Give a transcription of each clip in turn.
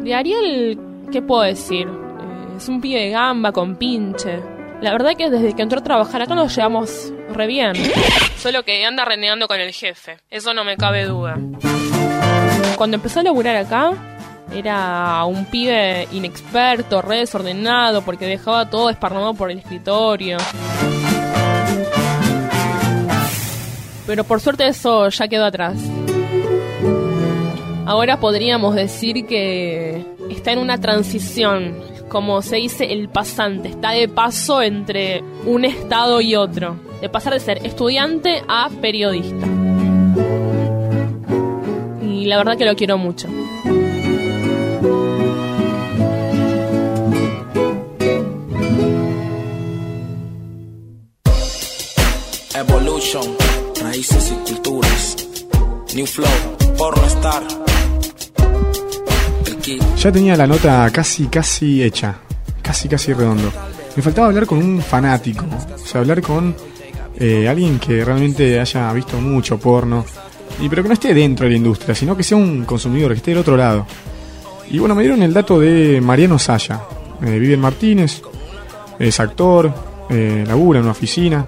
De Ariel, ¿qué puedo decir? Es un pibe de gamba con pinche. La verdad que desde que entró a trabajar acá nos llevamos re bien. Solo que anda renegando con el jefe, eso no me cabe duda. Cuando empezó a laburar acá, era un pibe inexperto, re desordenado, porque dejaba todo desparramado por el escritorio. Pero por suerte eso ya quedó atrás. Ahora podríamos decir que está en una transición, como se dice el pasante, está de paso entre un estado y otro, de pasar de ser estudiante a periodista. Y la verdad que lo quiero mucho. Evolution, raíces y culturas. New Flow, Pornostar. Ya tenía la nota casi hecha, casi redondo. Me faltaba hablar con un fanático, o sea, hablar con alguien que realmente haya visto mucho porno, pero que no esté dentro de la industria, sino que sea un consumidor, que esté del otro lado. Y bueno, me dieron el dato de Mariano Saya. Vive en Martínez, es actor, labura en una oficina,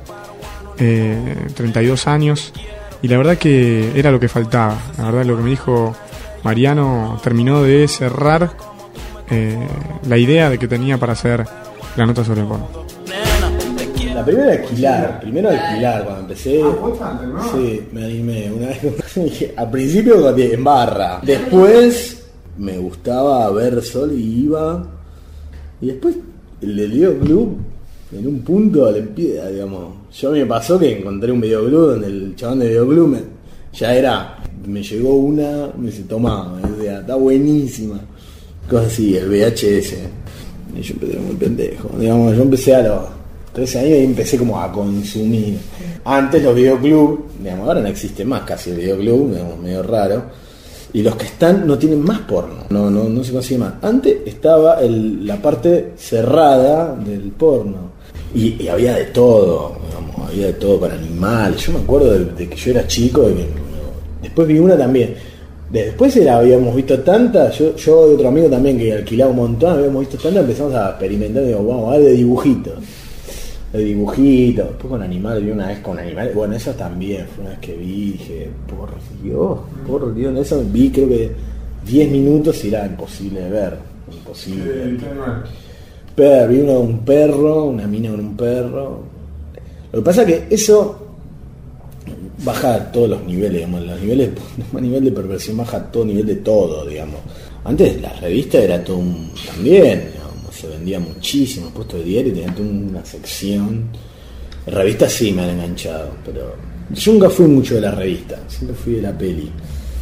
32 años, y la verdad que era lo que faltaba. La verdad, lo que me dijo Mariano terminó de cerrar la idea de que tenía para hacer la nota sobre el porno. La primera alquilar, cuando empecé. Sí, me animé una vez. Al principio en barra. Después me gustaba ver Sol y iba. Y después el del videoclub, en un punto le empieza, digamos. Yo me pasó que encontré un videoclub donde el chabón de videoclub me llegó una, me dice, tomá, está buenísima. Cosas así, el VHS. Y yo empecé muy pendejo. Digamos, yo empecé a los 13 años y empecé como a consumir. Antes los videoclubs, digamos, ahora no existe más casi el videoclub, digamos, medio raro. Y los que están no tienen más porno, no se consigue más. Antes estaba la parte cerrada del porno. Y había de todo, digamos, había de todo para animales. Yo me acuerdo de que yo era chico y después vi una también. Después habíamos visto tantas, yo y otro amigo también que alquilaba un montón, habíamos visto tantas, empezamos a experimentar, digo, vamos a ver de dibujitos. Después con animales, vi una vez con animales, bueno, eso también fue una vez que vi, dije, por Dios, en eso vi creo que 10 minutos y era imposible de ver, imposible. Pero vi un perro, una mina con un perro. Lo que pasa es que eso baja a todos los niveles, digamos, a nivel de perversión baja a todo nivel de todo, digamos. Antes la revista era todo también, digamos, se vendía muchísimo, puesto de diario, tenía toda una sección. Revistas sí me han enganchado, pero yo nunca fui mucho de la revista, siempre fui de la peli.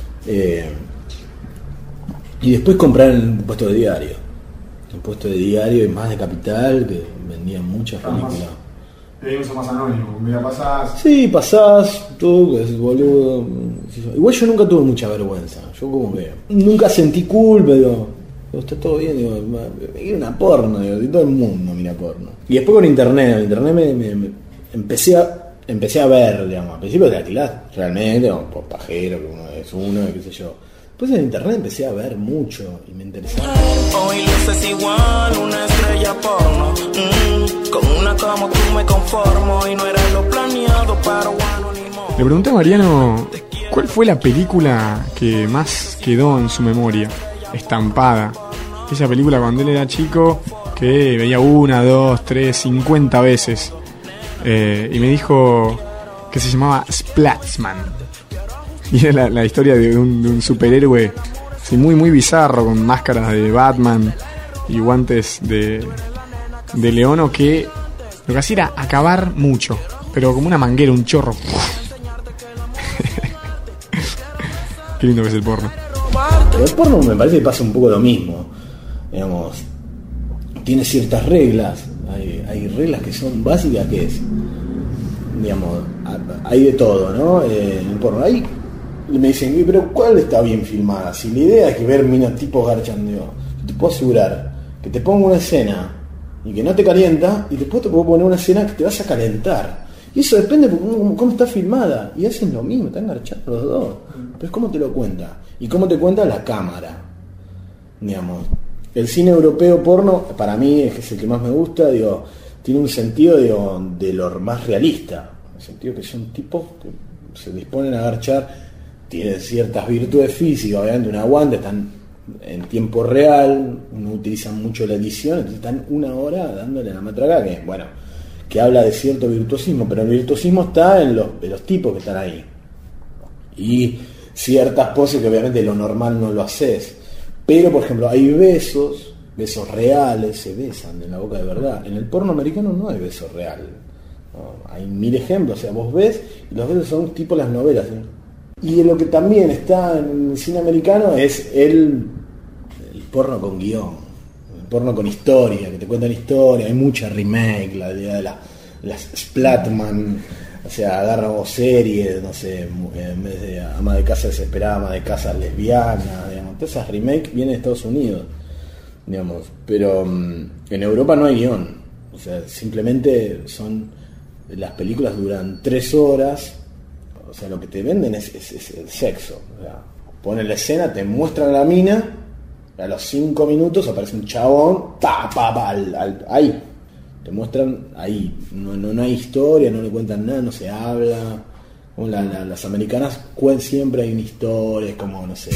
Y después comprar en puesto de diario. Un puesto de diario y más de Capital, que vendían muchas películas. Eso más anónimo, mira, pasás. Sí, pasás, tú, que es boludo. Igual yo nunca tuve mucha vergüenza. Yo como que nunca sentí culpa, digo, está todo bien, digo, mira una porno, digo, y todo el mundo mira porno. Y después con internet me empecé a ver, digamos, al principio te alquilás realmente, por pajero, que uno es uno, qué sé yo. Después en internet empecé a ver mucho y me interesaba. Hoy luces igual una estrella porno. Con una como tú me conformo y no era lo planeado, pero bueno, ni modo. Le pregunté a Mariano cuál fue la película que más quedó en su memoria, estampada. Esa película cuando él era chico que veía 1, 2, 3, 50 veces. Y me dijo que se llamaba Splatsman. Y era la historia de un superhéroe así muy bizarro, con máscaras de Batman y guantes de leono, que lo que hacía era acabar mucho, pero como una manguera, un chorro. Qué lindo que es el porno. Pero el porno me parece que pasa un poco lo mismo. Digamos, tiene ciertas reglas. Hay reglas que son básicas, que es, digamos, hay de todo, ¿no? En el porno hay. Y me dicen, pero ¿cuál está bien filmada? Si la idea es que ver minas tipo garchandeo, te puedo asegurar que te pongo una escena y que no te calienta, y después te puedo poner una escena que te vas a calentar. Y eso depende de cómo está filmada. Y hacen lo mismo, están garchando los dos. Pero es cómo te lo cuenta. Y cómo te cuenta la cámara. digamos. El cine europeo porno, para mí, es el que más me gusta, digo, tiene un sentido, digo, de lo más realista, en el sentido que son tipos que se disponen a agarchar, tienen ciertas virtudes físicas, obviamente un aguante, están en tiempo real, no utilizan mucho la edición, entonces están 1 hora dándole a la matraca, que bueno, que habla de cierto virtuosismo, pero el virtuosismo está en los tipos que están ahí. Y ciertas poses que obviamente lo normal no lo haces. Pero, por ejemplo, hay besos reales, se besan en la boca de verdad. En el porno americano no hay beso real. No, hay 1000 ejemplos, o sea, vos ves, y los besos son tipo las novelas, ¿sí? Y lo que también está en el cine americano es el porno con guión, el porno con historia, que te cuentan historia, hay mucha remake, la idea de las Splatman, o sea, agarran series, no sé, en vez de ama de casa desesperada, ama de casa lesbiana, digamos, todas esas remake vienen de Estados Unidos, digamos, pero en Europa no hay guión, o sea, simplemente las películas duran 3 horas. O sea, lo que te venden es el sexo. O sea, ponen la escena, te muestran a la mina, a los 5 minutos aparece un chabón, ahí. Te muestran ahí. No hay historia, no le cuentan nada, no se habla. Como las americanas siempre hay una historia, es como, no sé.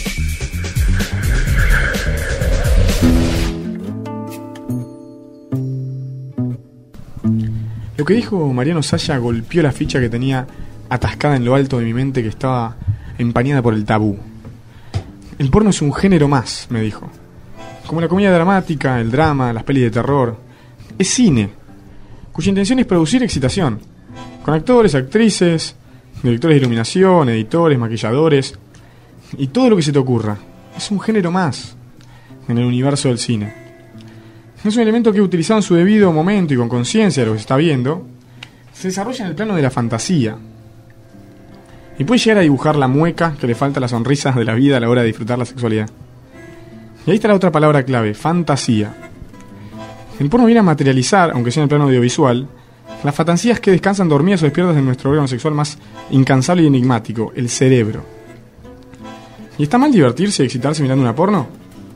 Lo que dijo Mariano Saya golpeó la ficha que tenía atascada en lo alto de mi mente, que estaba empañada por el tabú. El porno es un género más, me dijo. Como la comedia dramática, el drama, las pelis de terror. Es cine, cuya intención es producir excitación, con actores, actrices, directores de iluminación, editores, maquilladores y todo lo que se te ocurra. Es un género más en el universo del cine. Es un elemento que, utilizado en su debido momento y con conciencia de lo que se está viendo, se desarrolla en el plano de la fantasía y puede llegar a dibujar la mueca que le falta a las sonrisas de la vida a la hora de disfrutar la sexualidad. Y ahí está la otra palabra clave: fantasía. El porno viene a materializar, aunque sea en el plano audiovisual, las fantasías que descansan dormidas o despiertas en nuestro órgano sexual más incansable y enigmático, el cerebro. ¿Y está mal divertirse y excitarse mirando una porno?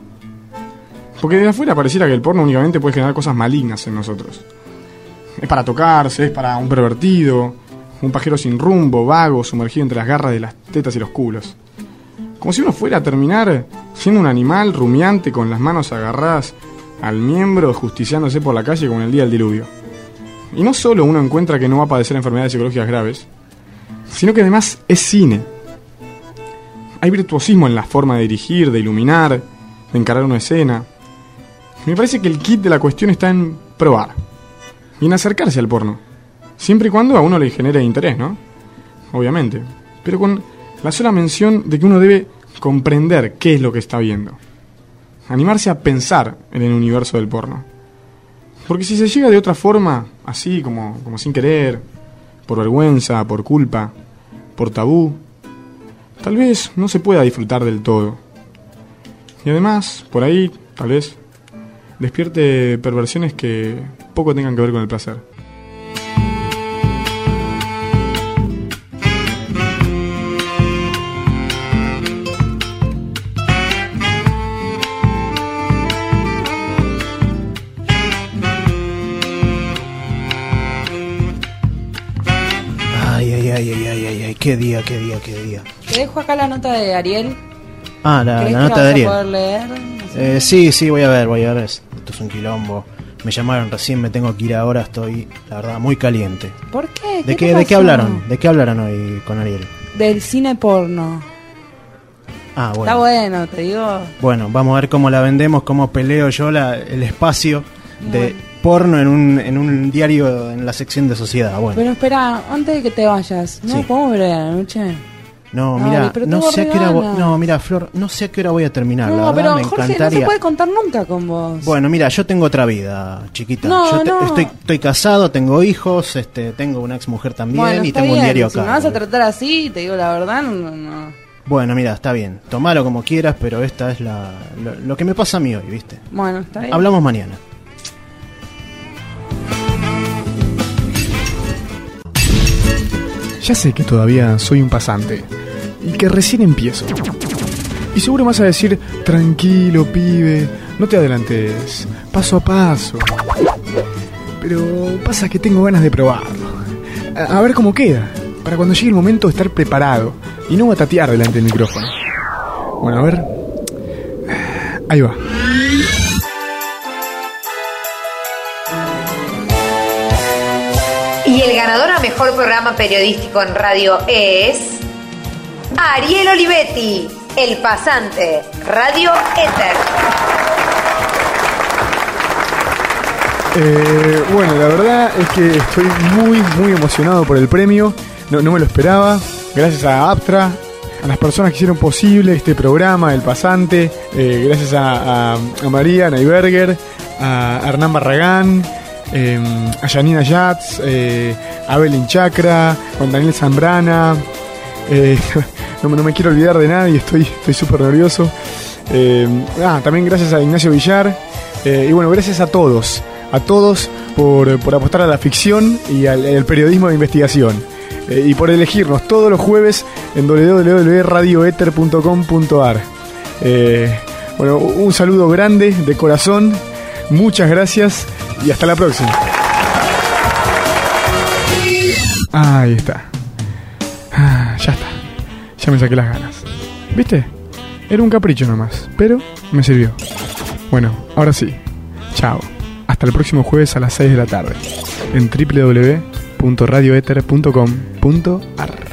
Porque desde afuera pareciera que el porno únicamente puede generar cosas malignas en nosotros. Es para tocarse, es para un pervertido, un pajero sin rumbo, vago, sumergido entre las garras de las tetas y los culos. Como si uno fuera a terminar siendo un animal rumiante con las manos agarradas al miembro, justiciándose por la calle como en el día del diluvio. Y no solo uno encuentra que no va a padecer enfermedades psicológicas graves, sino que además es cine. Hay virtuosismo en la forma de dirigir, de iluminar, de encarar una escena. Me parece que el kit de la cuestión está en probar y en acercarse al porno, siempre y cuando a uno le genere interés, ¿no? Obviamente, pero con la sola mención de que uno debe comprender qué es lo que está viendo, animarse a pensar en el universo del porno. Porque si se llega de otra forma, así como sin querer, por vergüenza, por culpa, por tabú, tal vez no se pueda disfrutar del todo. Y además, por ahí, tal vez, despierte perversiones que poco tengan que ver con el placer. Ay, qué día. Te dejo acá la nota de Ariel. Ah, la nota de Ariel. ¿Poder leer? No sé. Sí, voy a ver. Esto es un quilombo. Me llamaron recién, me tengo que ir ahora, estoy, la verdad, muy caliente. ¿Por qué? ¿De qué hablaron? ¿De qué hablaron hoy con Ariel? Del cine porno. Ah, bueno. Está bueno, te digo. Bueno, vamos a ver cómo la vendemos, cómo peleo yo el espacio de porno en un diario en la sección de sociedad. Bueno. Pero espera, antes de que te vayas, ¿no Sí. podemos ver a la noche? No, Dale, mira, pero no tengo sé a qué hora ganas. no, mira, Flor, no sé a qué hora voy a terminar, la No, verdad, pero me Jorge, encantaría. no se puede contar nunca con vos. Bueno, mira, yo tengo otra vida, chiquita. No, yo no. estoy casado, tengo hijos, tengo una ex mujer también Bueno, y está tengo un bien. diario Si acá. me vas a tratar así, te digo la verdad, no. Bueno, mira, está bien. Tomalo como quieras, pero esta es lo que me pasa a mí hoy, ¿viste? Bueno, está bien. Hablamos mañana. Ya sé que todavía soy un pasante y que recién empiezo. Y seguro me vas a decir, tranquilo, pibe, no te adelantes, paso a paso. Pero pasa que tengo ganas de probarlo. A ver cómo queda, para cuando llegue el momento de estar preparado y no batatear delante del micrófono. Bueno, a ver. Ahí va. Y el ganador a mejor programa periodístico en radio es Ariel Olivetti, El Pasante, Radio Éter. Bueno, la verdad es que estoy muy emocionado por el premio. No me lo esperaba. Gracias a Aptra, a las personas que hicieron posible este programa, El Pasante. Gracias a María Neiberger, a Hernán Barragán, a Janina Yatz, a Belén Chacra, Juan Daniel Zambrana. No me quiero olvidar de nadie, estoy súper nervioso. También gracias a Ignacio Villar. Y bueno, gracias a todos por apostar a la ficción y al periodismo de investigación. Y por elegirnos todos los jueves en www.radioether.com.ar. Bueno, un saludo grande de corazón. Muchas gracias y hasta la próxima. Ahí está. Ya está. Ya me saqué las ganas. ¿Viste? Era un capricho nomás, pero me sirvió. Bueno, ahora sí. Chao. Hasta el próximo jueves a las 6 de la tarde en www.radioether.com.ar.